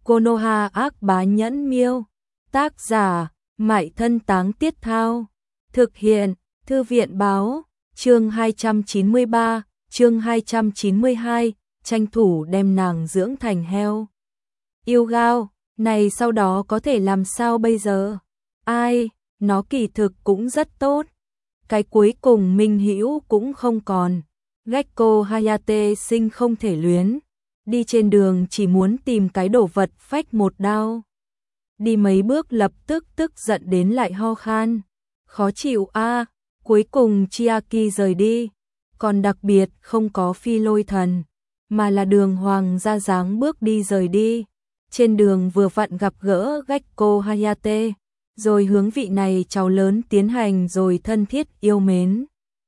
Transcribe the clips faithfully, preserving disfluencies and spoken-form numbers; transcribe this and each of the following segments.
Konoha ác bá nhẫn miêu. Tác giả, Mại Thân Táng Tiết Thao. Thực hiện, Thư viện báo. Chương hai trăm chín mươi ba, chương hai trăm chín mươi hai, tranh thủ đem nàng dưỡng thành heo. Yêu gao, này sau đó có thể làm sao bây giờ? Ai, nó kỳ thực cũng rất tốt. Cái cuối cùng Minh Hữu cũng không còn. Gekko Hayate sinh không thể luyến. Đi trên đường chỉ muốn tìm cái đồ vật phách một đao. Đi mấy bước lập tức tức giận đến lại ho khan. Khó chịu a. À, cuối cùng Chiaki rời đi. Còn đặc biệt không có phi lôi thần, mà là đường hoàng ra dáng bước đi rời đi. Trên đường vừa vặn gặp gỡ Gekko Hayate, rồi hướng vị này cháu lớn tiến hành rồi thân thiết yêu mến.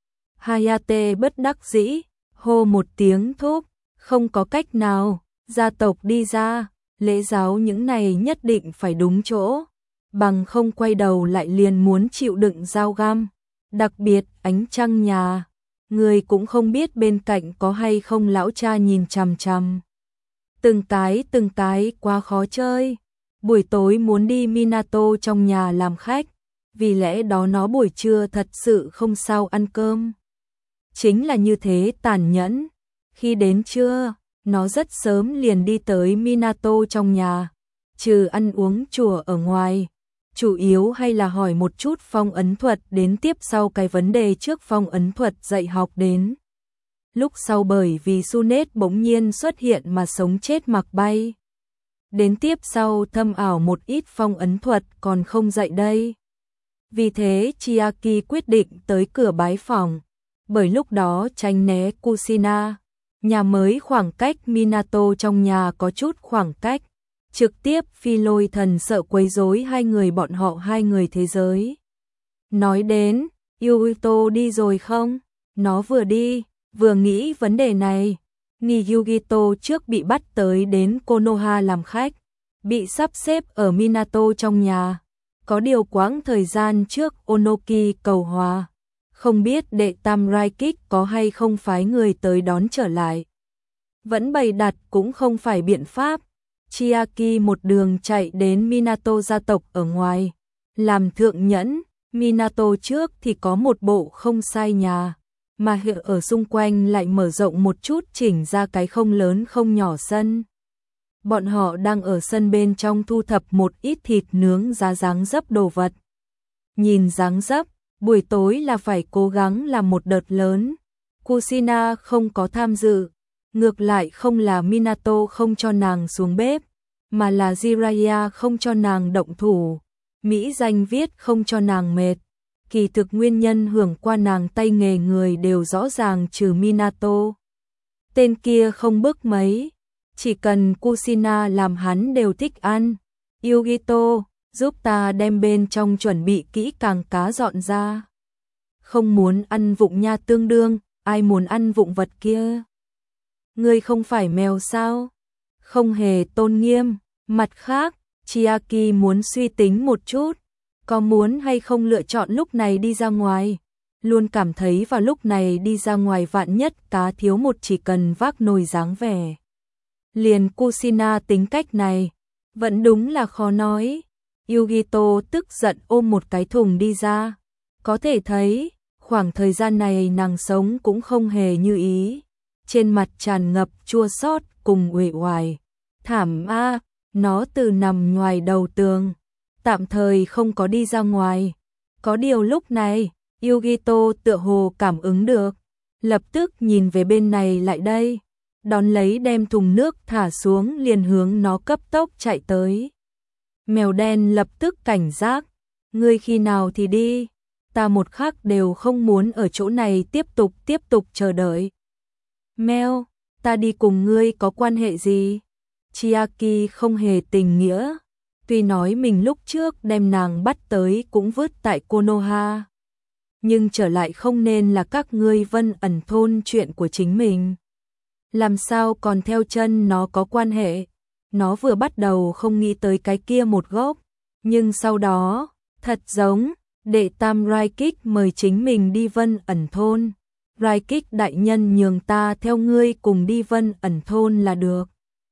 Hayate bất đắc dĩ, hô một tiếng thúc, không có cách nào, gia tộc đi ra, lễ giáo những này nhất định phải đúng chỗ, bằng không quay đầu lại liền muốn chịu đựng dao găm. Đặc biệt ánh trăng nhà, người cũng không biết bên cạnh có hay không lão cha nhìn chằm chằm. Từng cái từng cái quá khó chơi. Buổi tối muốn đi Minato trong nhà làm khách, vì lẽ đó nó buổi trưa thật sự không sao ăn cơm. Chính là như thế tàn nhẫn. Khi đến trưa, nó rất sớm liền đi tới Minato trong nhà, trừ ăn uống chùa ở ngoài, chủ yếu hay là hỏi một chút phong ấn thuật đến tiếp sau cái vấn đề trước phong ấn thuật dạy học đến. Lúc sau bởi vì Sunet bỗng nhiên xuất hiện mà sống chết mặc bay. Đến tiếp sau thâm ảo một ít phong ấn thuật còn không dạy đây. Vì thế Chiaki quyết định tới cửa bái phòng, bởi lúc đó tránh né Kushina. Nhà mới khoảng cách Minato trong nhà có chút khoảng cách. Trực tiếp phi lôi thần sợ quấy rối hai người bọn họ hai người thế giới. Nói đến, Yugito đi rồi không? Nó vừa đi, vừa nghĩ vấn đề này. Ni Yugito trước bị bắt tới đến Konoha làm khách, bị sắp xếp ở Minato trong nhà. Có điều quãng thời gian trước Onoki cầu hòa, không biết đệ tam Raikik có hay không phái người tới đón trở lại. Vẫn bày đặt cũng không phải biện pháp. Chiaki một đường chạy đến Minato gia tộc ở ngoài, làm thượng nhẫn. Minato trước thì có một bộ không sai nhà, mà ở xung quanh lại mở rộng một chút, chỉnh ra cái không lớn không nhỏ sân. Bọn họ đang ở sân bên trong thu thập một ít thịt nướng giá dáng dấp đồ vật. Nhìn dáng dấp, buổi tối là phải cố gắng làm một đợt lớn. Kushina không có tham dự, ngược lại không là Minato không cho nàng xuống bếp, mà là Jiraiya không cho nàng động thủ. Mỹ danh viết không cho nàng mệt. Kỳ thực nguyên nhân hưởng qua nàng tay nghề người đều rõ ràng trừ Minato. Tên kia không bức mấy, chỉ cần Kushina làm hắn đều thích ăn. Yugito, giúp ta đem bên trong chuẩn bị kỹ càng cá dọn ra. Không muốn ăn vụng nha, tương đương, ai muốn ăn vụng vật kia? Ngươi không phải mèo sao? Không hề tôn nghiêm. Mặt khác, Chiaki muốn suy tính một chút, có muốn hay không lựa chọn lúc này đi ra ngoài. Luôn cảm thấy vào lúc này đi ra ngoài vạn nhất cá thiếu một chỉ cần vác nồi dáng vẻ. Liền Kushina tính cách này, vẫn đúng là khó nói. Yugito tức giận ôm một cái thùng đi ra. Có thể thấy, khoảng thời gian này nàng sống cũng không hề như ý. Trên mặt tràn ngập chua xót cùng uể oải. Thảm a, nó từ nằm ngoài đầu tường, tạm thời không có đi ra ngoài. Có điều lúc này, Yugito tựa hồ cảm ứng được, lập tức nhìn về bên này lại đây, đón lấy đem thùng nước thả xuống liền hướng nó cấp tốc chạy tới. Mèo đen lập tức cảnh giác, ngươi khi nào thì đi, ta một khắc đều không muốn ở chỗ này tiếp tục tiếp tục chờ đợi. Mèo, ta đi cùng ngươi có quan hệ gì? Chiaki không hề tình nghĩa, tuy nói mình lúc trước đem nàng bắt tới cũng vứt tại Konoha, nhưng trở lại không nên là các ngươi Vân ẩn thôn chuyện của chính mình. Làm sao còn theo chân nó có quan hệ? Nó vừa bắt đầu không nghĩ tới cái kia một gốc, nhưng sau đó, thật giống, đệ tam Raikik mời chính mình đi Vân ẩn thôn. Raikik đại nhân nhường ta theo ngươi cùng đi Vân ẩn thôn là được.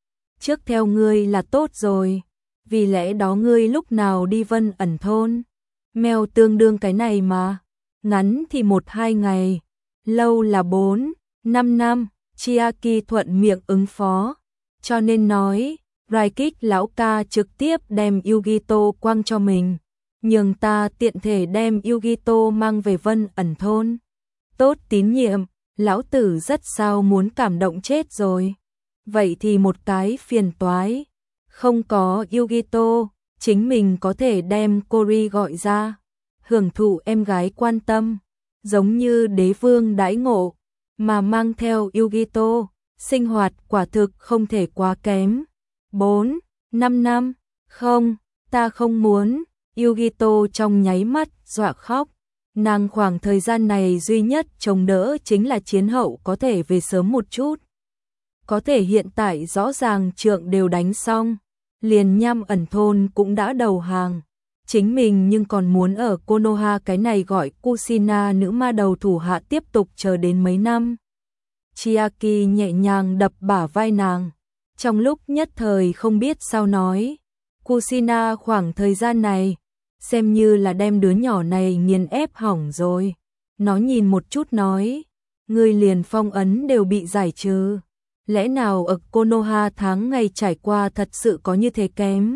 trước theo ngươi là tốt rồi, vì lẽ đó ngươi lúc nào đi Vân Ẩn thôn? Mèo tương đương cái này mà, ngắn thì một hai ngày, lâu là bốn, năm năm, Chiaki thuận miệng ứng phó, cho nên nói, Raikik lão ca trực tiếp đem Yugito quăng cho mình, nhường ta tiện thể đem Yugito mang về Vân Ẩn thôn. Tốt tín nhiệm, lão tử rất sao muốn cảm động chết rồi. Vậy thì một cái phiền toái, không có Yugito, chính mình có thể đem Kori gọi ra, hưởng thụ em gái quan tâm, giống như đế vương đãi ngộ, mà mang theo Yugito, sinh hoạt quả thực không thể quá kém. bốn, năm năm, không, ta không muốn, Yugito trong nháy mắt dọa khóc. Nàng khoảng thời gian này duy nhất chống đỡ chính là chiến hậu có thể về sớm một chút. Có thể hiện tại rõ ràng trượng đều đánh xong, liền Nham Ẩn thôn cũng đã đầu hàng. Chính mình nhưng còn muốn ở Konoha cái này gọi Kushina nữ ma đầu thủ hạ tiếp tục chờ đến mấy năm. Chiaki nhẹ nhàng đập bả vai nàng, trong lúc nhất thời không biết sao nói. Kushina khoảng thời gian này, xem như là đem đứa nhỏ này nghiền ép hỏng rồi. Nó nhìn một chút nói, người liền phong ấn đều bị giải trừ. Lẽ nào ở Konoha tháng ngày trải qua thật sự có như thế kém?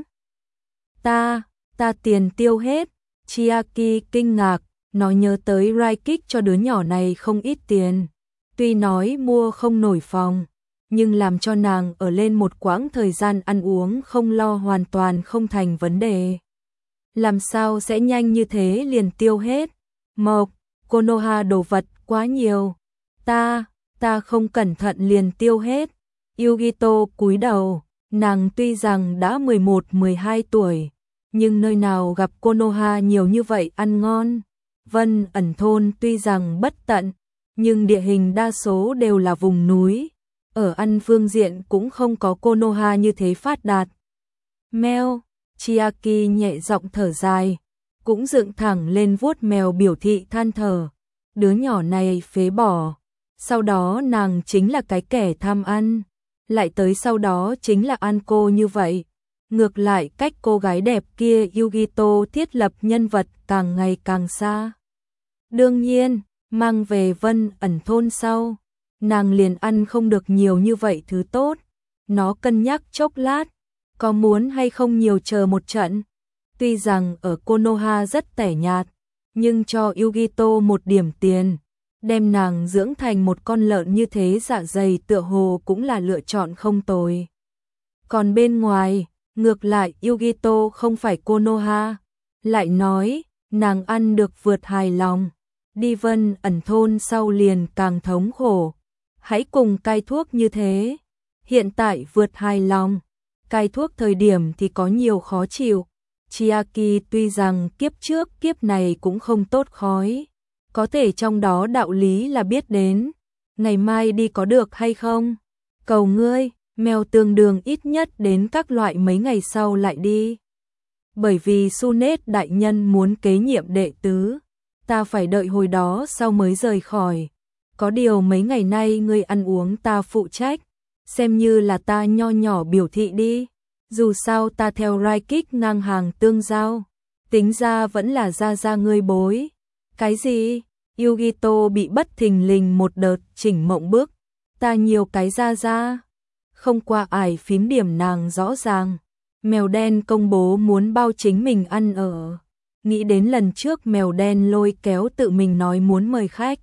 Ta, ta tiền tiêu hết. Chiaki kinh ngạc, nó nhớ tới Raikik cho đứa nhỏ này không ít tiền. Tuy nói mua không nổi phòng, nhưng làm cho nàng ở lên một quãng thời gian ăn uống không lo hoàn toàn không thành vấn đề. Làm sao sẽ nhanh như thế liền tiêu hết? Mộc, Konoha đồ vật quá nhiều. Ta, ta không cẩn thận liền tiêu hết. Yugito cúi đầu, nàng tuy rằng đã mười một mười hai tuổi, nhưng nơi nào gặp Konoha nhiều như vậy ăn ngon. Vân Ẩn thôn tuy rằng bất tận, nhưng địa hình đa số đều là vùng núi. Ở ăn phương diện cũng không có Konoha như thế phát đạt. Mèo, Chiaki nhẹ giọng thở dài, cũng dựng thẳng lên vuốt mèo biểu thị than thở. Đứa nhỏ này phế bỏ, sau đó nàng chính là cái kẻ tham ăn, lại tới sau đó chính là ăn cô như vậy. Ngược lại cách cô gái đẹp kia Yugito thiết lập nhân vật càng ngày càng xa. Đương nhiên, mang về Vân Ẩn thôn sau, nàng liền ăn không được nhiều như vậy thứ tốt. Nó cân nhắc chốc lát, có muốn hay không nhiều chờ một trận. Tuy rằng ở Konoha rất tẻ nhạt, nhưng cho Yugito một điểm tiền, đem nàng dưỡng thành một con lợn như thế dạ dày tựa hồ cũng là lựa chọn không tồi. Còn bên ngoài, ngược lại Yugito không phải Konoha, lại nói, nàng ăn được vượt hài lòng. Đi Vân Ẩn thôn sau liền càng thống khổ. Hãy cùng cai thuốc như thế. Hiện tại vượt hài lòng, cai thuốc thời điểm thì có nhiều khó chịu. Chiaki tuy rằng kiếp trước kiếp này cũng không tốt khói, có thể trong đó đạo lý là biết đến. Ngày mai đi có được hay không? Cầu ngươi, mèo tương đường ít nhất đến các loại mấy ngày sau lại đi. Bởi vì Sunet đại nhân muốn kế nhiệm đệ tứ, ta phải đợi hồi đó sau mới rời khỏi. Có điều mấy ngày nay ngươi ăn uống ta phụ trách, xem như là ta nho nhỏ biểu thị đi. Dù sao ta theo Raikik ngang hàng tương giao, tính ra vẫn là ra ra ngươi bối. Cái gì? Yugito bị bất thình lình một đợt chỉnh mộng bước. Ta nhiều cái ra ra. Không qua ải phím điểm nàng rõ ràng. Mèo đen công bố muốn bao chính mình ăn ở. Nghĩ đến lần trước mèo đen lôi kéo tự mình nói muốn mời khách.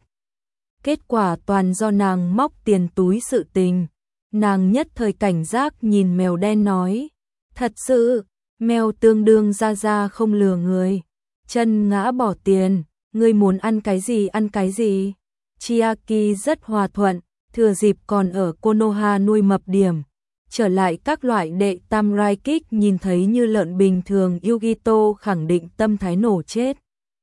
Kết quả toàn do nàng móc tiền túi sự tình. Nàng nhất thời cảnh giác nhìn mèo đen nói. Thật sự, mèo tương đương ra ra không lừa người. Chân ngã bỏ tiền, ngươi muốn ăn cái gì ăn cái gì. Chiaki rất hòa thuận, thừa dịp còn ở Konoha nuôi mập điểm. Trở lại các loại đệ tam Raikik nhìn thấy như lợn bình thường Yugito khẳng định tâm thái nổ chết.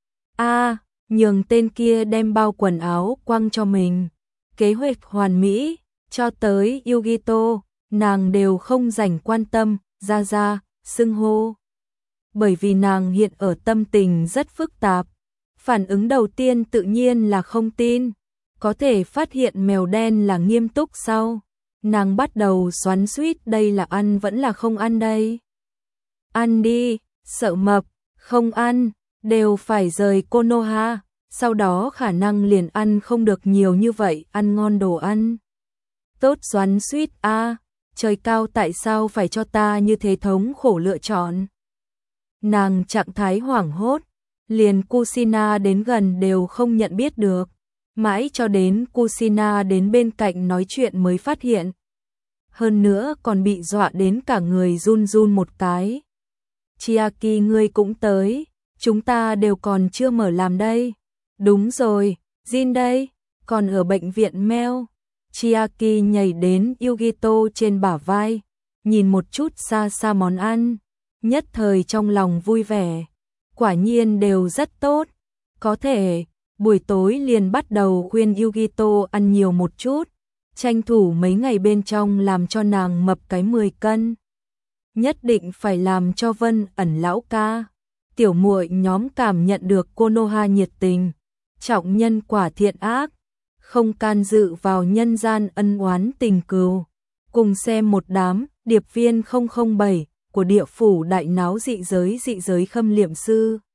A, nhường tên kia đem bao quần áo quăng cho mình. Kế hoạch hoàn mỹ, cho tới Yugito, nàng đều không dành quan tâm, ra ra, xưng hô. Bởi vì nàng hiện ở tâm tình rất phức tạp. Phản ứng đầu tiên tự nhiên là không tin. Có thể phát hiện mèo đen là nghiêm túc sau. Nàng bắt đầu xoắn xuýt đây là ăn vẫn là không ăn đây. Ăn đi, sợ mập, không ăn, đều phải rời Konoha, sau đó khả năng liền ăn không được nhiều như vậy, ăn ngon đồ ăn. Tốt xoắn xuýt a, trời cao tại sao phải cho ta như thế thống khổ lựa chọn. Nàng trạng thái hoảng hốt, liền Kushina đến gần đều không nhận biết được, mãi cho đến Kushina đến bên cạnh nói chuyện mới phát hiện. Hơn nữa còn bị dọa đến cả người run run một cái. Chiaki ngươi cũng tới, chúng ta đều còn chưa mở làm đây. Đúng rồi, Jin đây, còn ở bệnh viện Mel. Chiaki nhảy đến Yugito trên bả vai, nhìn một chút xa xa món ăn, nhất thời trong lòng vui vẻ. Quả nhiên đều rất tốt, có thể buổi tối liền bắt đầu khuyên Yugito ăn nhiều một chút, tranh thủ mấy ngày bên trong làm cho nàng mập cái mười cân. Nhất định phải làm cho Vân Ẩn lão ca, tiểu muội nhóm cảm nhận được Konoha nhiệt tình, trọng nhân quả thiện ác, không can dự vào nhân gian ân oán tình cừu. Cùng xem một đám điệp viên không không bảy của địa phủ đại náo dị giới dị giới khâm liệm sư.